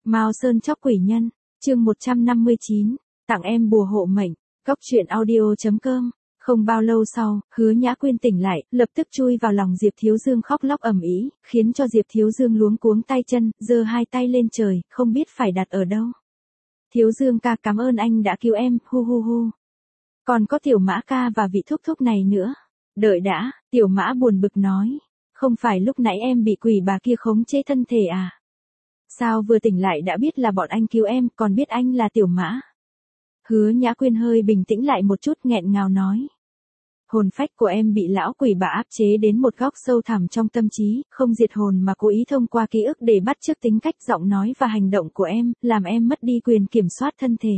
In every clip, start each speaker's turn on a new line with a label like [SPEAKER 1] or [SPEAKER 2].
[SPEAKER 1] Mao Sơn chóc quỷ nhân, chương 159, tặng em bùa hộ mệnh, Cóc truyện audio.com. Không bao lâu sau, Hứa Nhã Quyên tỉnh lại, lập tức chui vào lòng Diệp Thiếu Dương khóc lóc ầm ĩ, khiến cho Diệp Thiếu Dương luống cuống tay chân, giơ hai tay lên trời, không biết phải đặt ở đâu. Thiếu Dương ca, cảm ơn anh đã cứu em, hu hu hu. Còn có Tiểu Mã ca và vị thúc thúc này nữa. Đợi đã, Tiểu Mã buồn bực nói. Không phải lúc nãy em bị quỷ bà kia khống chế thân thể à? Sao vừa tỉnh lại đã biết là bọn anh cứu em, còn biết anh là Tiểu Mã? Hứa Nhã Quyên hơi bình tĩnh lại một chút, nghẹn ngào nói. Hồn phách của em bị lão quỷ bà áp chế đến một góc sâu thẳm trong tâm trí, không diệt hồn mà cố ý thông qua ký ức để bắt chước tính cách, giọng nói và hành động của em, làm em mất đi quyền kiểm soát thân thể.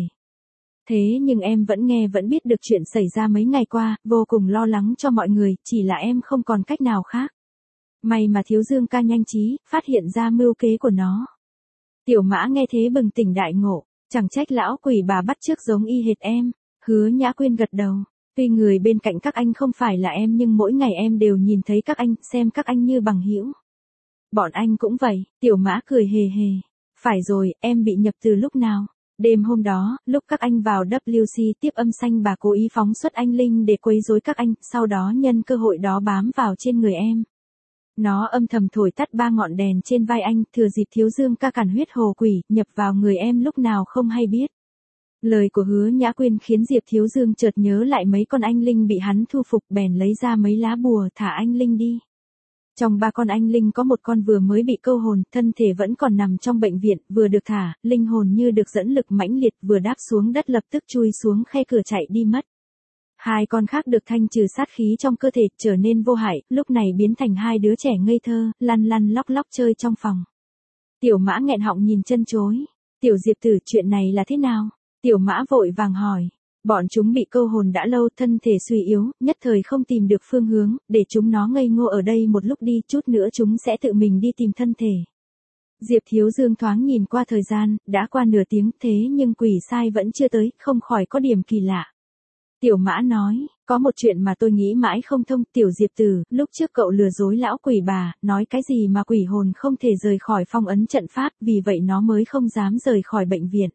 [SPEAKER 1] Thế nhưng em vẫn nghe vẫn biết được chuyện xảy ra mấy ngày qua, vô cùng lo lắng cho mọi người, chỉ là em không còn cách nào khác. May mà Thiếu Dương ca nhanh trí, phát hiện ra mưu kế của nó. Tiểu Mã nghe thế bừng tỉnh đại ngộ, chẳng trách lão quỷ bà bắt chước giống y hệt em. Hứa Nhã Quyên gật đầu. Tuy người bên cạnh các anh không phải là em nhưng mỗi ngày em đều nhìn thấy các anh, xem các anh như bằng hữu. Bọn anh cũng vậy, Tiểu Mã cười hề hề. Phải rồi, em bị nhập từ lúc nào? Đêm hôm đó, lúc các anh vào WC tiếp âm xanh bà cố ý phóng xuất anh linh để quấy rối các anh, sau đó nhân cơ hội đó bám vào trên người em. Nó âm thầm thổi tắt 3 ngọn đèn trên vai anh, thừa dịp Thiếu Dương ca càn huyết hồ quỷ, nhập vào người em lúc nào không hay biết. Lời của Hứa Nhã Quyên khiến Diệp Thiếu Dương chợt nhớ lại mấy con anh linh bị hắn thu phục, bèn lấy ra mấy lá bùa thả anh linh đi. Trong 3 con anh linh có một con vừa mới bị câu hồn, thân thể vẫn còn nằm trong bệnh viện, vừa được thả, linh hồn như được dẫn lực mãnh liệt, vừa đáp xuống đất lập tức chui xuống khe cửa chạy đi mất. 2 con khác được thanh trừ sát khí trong cơ thể, trở nên vô hại, lúc này biến thành 2 đứa trẻ ngây thơ, lăn lăn lóc lóc chơi trong phòng. Tiểu Mã nghẹn họng nhìn chân chối. Tiểu Diệp tử, chuyện này là thế nào? Tiểu Mã vội vàng hỏi. Bọn chúng bị câu hồn đã lâu, thân thể suy yếu, nhất thời không tìm được phương hướng, để chúng nó ngây ngô ở đây một lúc đi, chút nữa chúng sẽ tự mình đi tìm thân thể. Diệp Thiếu Dương thoáng nhìn qua thời gian, đã qua nửa tiếng, thế nhưng quỷ sai vẫn chưa tới, không khỏi có điểm kỳ lạ. Tiểu Mã nói, có một chuyện mà tôi nghĩ mãi không thông, Tiểu Diệp tử, lúc trước cậu lừa dối lão quỷ bà, nói cái gì mà quỷ hồn không thể rời khỏi phong ấn trận pháp, vì vậy nó mới không dám rời khỏi bệnh viện.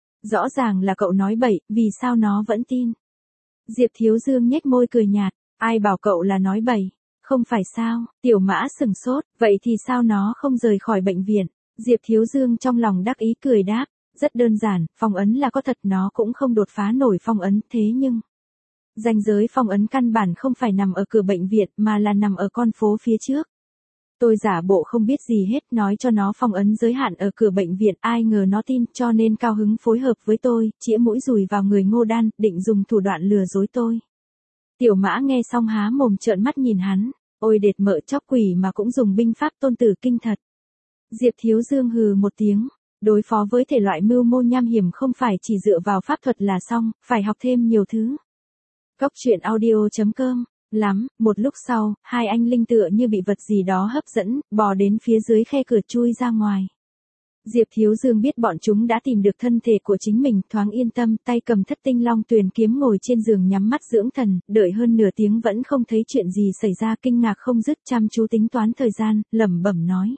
[SPEAKER 1] Rõ ràng là cậu nói bậy, vì sao nó vẫn tin? Diệp Thiếu Dương nhếch môi cười nhạt, ai bảo cậu là nói bậy? Không phải sao? Tiểu Mã sừng sốt, vậy thì sao nó không rời khỏi bệnh viện? Diệp Thiếu Dương trong lòng đắc ý cười đáp, rất đơn giản, phong ấn là có thật, nó cũng không đột phá nổi phong ấn, thế nhưng ranh giới phong ấn căn bản không phải nằm ở cửa bệnh viện mà là nằm ở con phố phía trước. Tôi giả bộ không biết gì hết, nói cho nó phong ấn giới hạn ở cửa bệnh viện, ai ngờ nó tin, cho nên cao hứng phối hợp với tôi, chĩa mũi dùi vào người Ngô Đan, định dùng thủ đoạn lừa dối tôi. Tiểu Mã nghe xong há mồm trợn mắt nhìn hắn, ôi đệt mợ chóc quỷ mà cũng dùng binh pháp Tôn Tử Kinh thật. Diệp Thiếu Dương hừ một tiếng, đối phó với thể loại mưu mô nham hiểm không phải chỉ dựa vào pháp thuật là xong, phải học thêm nhiều thứ. Cóc truyện audio.com. Lắm, một lúc sau, 2 anh linh tựa như bị vật gì đó hấp dẫn, bò đến phía dưới khe cửa chui ra ngoài. Diệp Thiếu Dương biết bọn chúng đã tìm được thân thể của chính mình, thoáng yên tâm, tay cầm Thất Tinh Long Tuyền kiếm ngồi trên giường nhắm mắt dưỡng thần, đợi hơn nửa tiếng vẫn không thấy chuyện gì xảy ra, kinh ngạc không dứt, chăm chú tính toán thời gian, lẩm bẩm nói.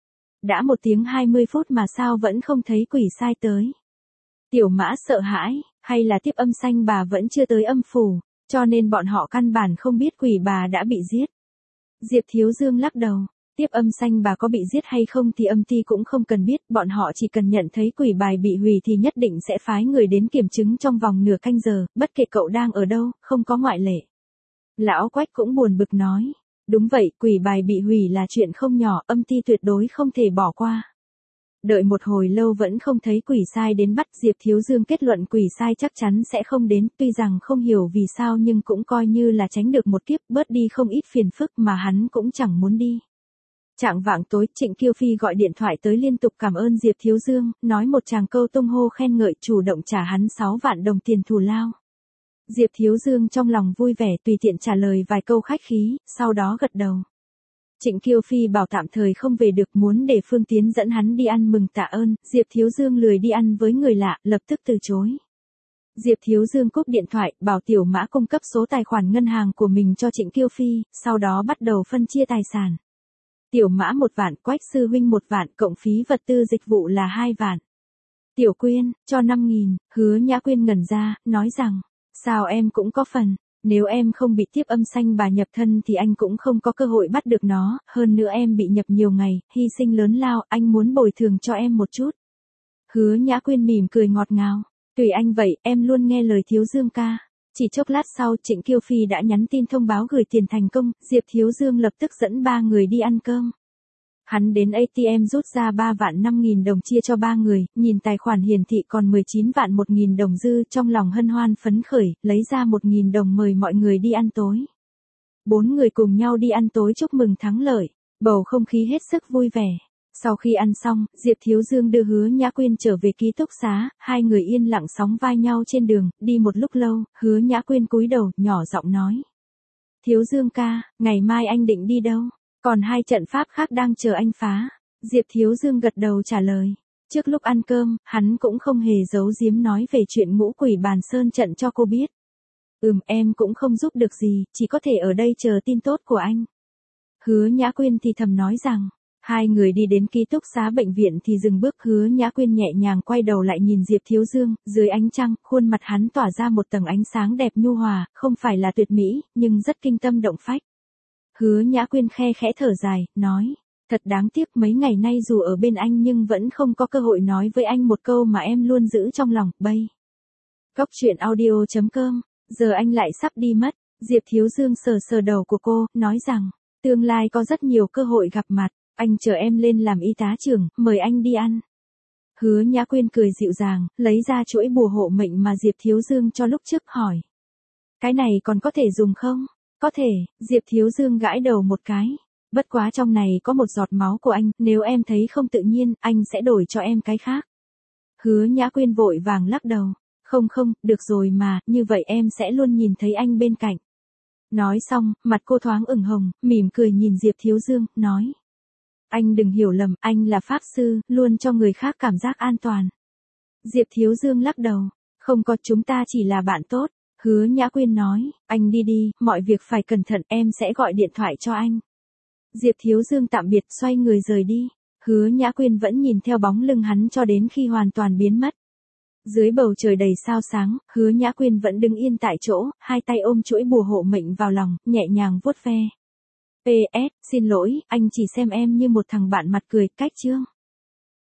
[SPEAKER 1] Đã 1 tiếng 20 phút mà sao vẫn không thấy quỷ sai tới. Tiểu Mã sợ hãi, hay là tiếp âm xanh bà vẫn chưa tới âm phủ, cho nên bọn họ căn bản không biết quỷ bà đã bị giết. Diệp Thiếu Dương lắc đầu, tiếp âm xanh bà có bị giết hay không thì âm ty cũng không cần biết, bọn họ chỉ cần nhận thấy quỷ bài bị hủy thì nhất định sẽ phái người đến kiểm chứng trong vòng nửa canh giờ, bất kể cậu đang ở đâu, không có ngoại lệ. Lão Quách cũng buồn bực nói, đúng vậy, quỷ bài bị hủy là chuyện không nhỏ, âm ty tuyệt đối không thể bỏ qua. Đợi một hồi lâu vẫn không thấy quỷ sai đến bắt, Diệp Thiếu Dương kết luận quỷ sai chắc chắn sẽ không đến, tuy rằng không hiểu vì sao nhưng cũng coi như là tránh được một kiếp, bớt đi không ít phiền phức mà hắn cũng chẳng muốn đi. Chạng vạng tối, Trịnh Kiêu Phi gọi điện thoại tới liên tục cảm ơn Diệp Thiếu Dương, nói một tràng câu tung hô khen ngợi, chủ động trả hắn 6 vạn đồng tiền thù lao. Diệp Thiếu Dương trong lòng vui vẻ tùy tiện trả lời vài câu khách khí, sau đó gật đầu. Trịnh Kiêu Phi bảo tạm thời không về được, muốn để Phương Tiến dẫn hắn đi ăn mừng tạ ơn, Diệp Thiếu Dương lười đi ăn với người lạ, lập tức từ chối. Diệp Thiếu Dương cúp điện thoại, bảo Tiểu Mã cung cấp số tài khoản ngân hàng của mình cho Trịnh Kiêu Phi, sau đó bắt đầu phân chia tài sản. Tiểu Mã 1 vạn, Quách sư huynh 1 vạn, cộng phí vật tư dịch vụ là 2 vạn. Tiểu Quyên, cho 5.000, Hứa Nhã Quyên ngẩn ra, nói rằng, sao em cũng có phần, nếu em không bị tiếp âm xanh bà nhập thân thì anh cũng không có cơ hội bắt được nó, hơn nữa em bị nhập nhiều ngày, hy sinh lớn lao, anh muốn bồi thường cho em một chút. Hứa Nhã Quyên mỉm cười ngọt ngào, tùy anh vậy, em luôn nghe lời Thiếu Dương ca. Chỉ chốc lát sau Trịnh Kiêu Phi đã nhắn tin thông báo gửi tiền thành công, Diệp Thiếu Dương lập tức dẫn 3 người đi ăn cơm. Hắn đến ATM rút ra 3 vạn 5.000 đồng chia cho 3 người, nhìn tài khoản hiển thị còn 19 vạn 1.000 đồng dư, trong lòng hân hoan phấn khởi, lấy ra 1.000 đồng mời mọi người đi ăn tối. 4 người cùng nhau đi ăn tối chúc mừng thắng lợi, bầu không khí hết sức vui vẻ. Sau khi ăn xong, Diệp Thiếu Dương đưa Hứa Nhã Quyên trở về ký túc xá, hai người yên lặng sóng vai nhau trên đường, đi một lúc lâu, Hứa Nhã Quyên cúi đầu, nhỏ giọng nói. Thiếu Dương ca, ngày mai anh định đi đâu? Còn 2 trận pháp khác đang chờ anh phá. Diệp Thiếu Dương gật đầu trả lời. Trước lúc ăn cơm, hắn cũng không hề giấu giếm nói về chuyện ngũ quỷ bàn sơn trận cho cô biết. Em cũng không giúp được gì, chỉ có thể ở đây chờ tin tốt của anh. Hứa Nhã Quyên thì thầm nói rằng. Hai người đi đến ký túc xá bệnh viện thì dừng bước, Hứa Nhã Quyên nhẹ nhàng quay đầu lại nhìn Diệp Thiếu Dương, dưới ánh trăng, khuôn mặt hắn tỏa ra một tầng ánh sáng đẹp nhu hòa, không phải là tuyệt mỹ, nhưng rất kinh tâm động phách. Hứa Nhã Quyên khe khẽ thở dài, nói, thật đáng tiếc mấy ngày nay dù ở bên anh nhưng vẫn không có cơ hội nói với anh một câu mà em luôn giữ trong lòng, bây. Góc truyện audio.com, giờ anh lại sắp đi mất, Diệp Thiếu Dương sờ sờ đầu của cô, nói rằng, tương lai có rất nhiều cơ hội gặp mặt, anh chờ em lên làm y tá trưởng, mời anh đi ăn. Hứa Nhã Quyên cười dịu dàng, lấy ra chuỗi bùa hộ mệnh mà Diệp Thiếu Dương cho lúc trước hỏi. Cái này còn có thể dùng không? Có thể, Diệp Thiếu Dương gãi đầu một cái. Bất quá trong này có một giọt máu của anh, nếu em thấy không tự nhiên, anh sẽ đổi cho em cái khác. Hứa Nhã Quyên vội vàng lắc đầu. Không, được rồi mà, như vậy em sẽ luôn nhìn thấy anh bên cạnh. Nói xong, mặt cô thoáng ửng hồng, mỉm cười nhìn Diệp Thiếu Dương, nói. Anh đừng hiểu lầm, anh là pháp sư, luôn cho người khác cảm giác an toàn. Diệp Thiếu Dương lắc đầu. Không có, chúng ta chỉ là bạn tốt. Hứa Nhã Quyên nói, anh đi đi, mọi việc phải cẩn thận, em sẽ gọi điện thoại cho anh. Diệp Thiếu Dương tạm biệt, xoay người rời đi. Hứa Nhã Quyên vẫn nhìn theo bóng lưng hắn cho đến khi hoàn toàn biến mất. Dưới bầu trời đầy sao sáng, Hứa Nhã Quyên vẫn đứng yên tại chỗ, hai tay ôm chuỗi bùa hộ mệnh vào lòng, nhẹ nhàng vuốt ve. PS, xin lỗi, anh chỉ xem em như một thằng bạn mặt cười, cách chương.